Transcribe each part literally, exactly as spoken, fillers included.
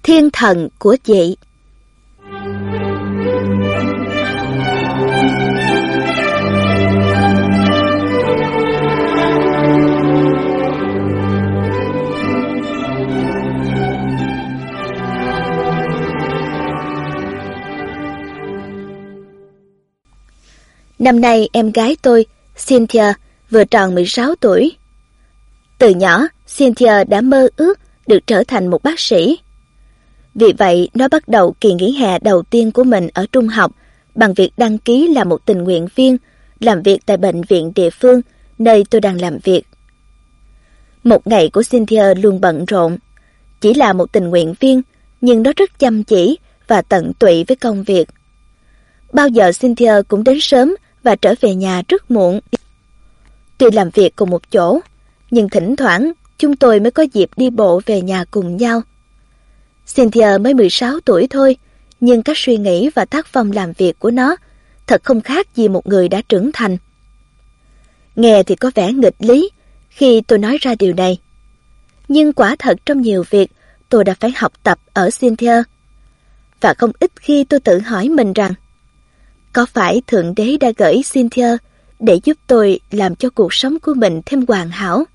Thiên thần của chị. Năm nay em gái tôi, Cynthia, vừa tròn mười sáu tuổi. Từ nhỏ, Cynthia đã mơ ước được trở thành một bác sĩ. Vì vậy, nó bắt đầu kỳ nghỉ hè đầu tiên của mình ở trung học bằng việc đăng ký là một tình nguyện viên, làm việc tại bệnh viện địa phương nơi tôi đang làm việc. Một ngày của Cynthia luôn bận rộn. Chỉ là một tình nguyện viên, nhưng nó rất chăm chỉ và tận tụy với công việc. Bao giờ Cynthia cũng đến sớm và trở về nhà rất muộn. Tuy làm việc cùng một chỗ, nhưng thỉnh thoảng chúng tôi mới có dịp đi bộ về nhà cùng nhau. Cynthia mới mười sáu tuổi thôi, nhưng các suy nghĩ và tác phong làm việc của nó thật không khác gì một người đã trưởng thành. Nghe thì có vẻ nghịch lý khi tôi nói ra điều này. Nhưng quả thật trong nhiều việc tôi đã phải học tập ở Cynthia. Và không ít khi tôi tự hỏi mình rằng, có phải Thượng Đế đã gửi Cynthia để giúp tôi làm cho cuộc sống của mình thêm hoàn hảo?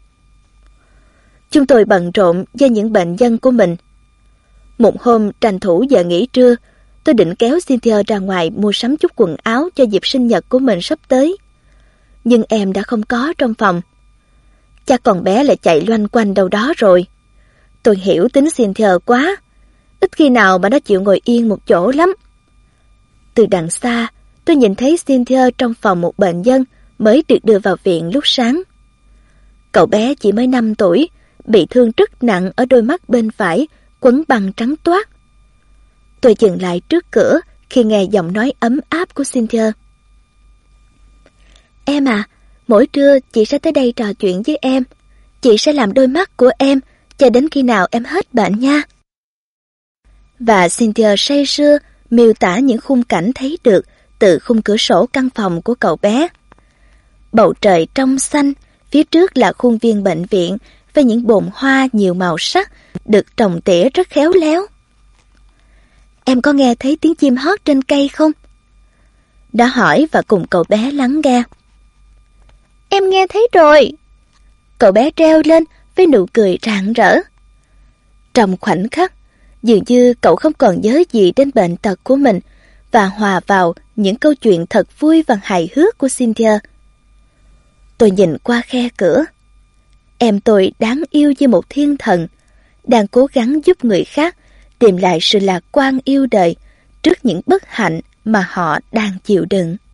Chúng tôi bận rộn do những bệnh nhân của mình. Một hôm tranh thủ giờ nghỉ trưa, tôi định kéo Cynthia ra ngoài mua sắm chút quần áo cho dịp sinh nhật của mình sắp tới. Nhưng em đã không có trong phòng. Chắc con bé lại chạy loanh quanh đâu đó rồi. Tôi hiểu tính Cynthia quá. Ít khi nào mà nó chịu ngồi yên một chỗ lắm. Từ đằng xa, tôi nhìn thấy Cynthia trong phòng một bệnh nhân mới được đưa vào viện lúc sáng. Cậu bé chỉ mới năm tuổi, bị thương rất nặng ở đôi mắt bên phải, quấn băng trắng toát. Tôi dừng lại trước cửa khi nghe giọng nói ấm áp của Cynthia. Em à, mỗi trưa chị sẽ tới đây trò chuyện với em. Chị sẽ làm đôi mắt của em cho đến khi nào em hết bệnh nha. Và Cynthia say sưa miêu tả những khung cảnh thấy được từ khung cửa sổ căn phòng của cậu bé. Bầu trời trong xanh, phía trước là khuôn viên bệnh viện với những bồn hoa nhiều màu sắc được trồng tỉa rất khéo léo. Em có nghe thấy tiếng chim hót trên cây không? Đã hỏi và cùng cậu bé lắng nghe. Em nghe thấy rồi. Cậu bé reo lên với nụ cười rạng rỡ. Trong khoảnh khắc, dường như cậu không còn nhớ gì đến bệnh tật của mình và hòa vào những câu chuyện thật vui và hài hước của Cynthia. Tôi nhìn qua khe cửa. Em tôi đáng yêu như một thiên thần, đang cố gắng giúp người khác tìm lại sự lạc quan yêu đời trước những bất hạnh mà họ đang chịu đựng.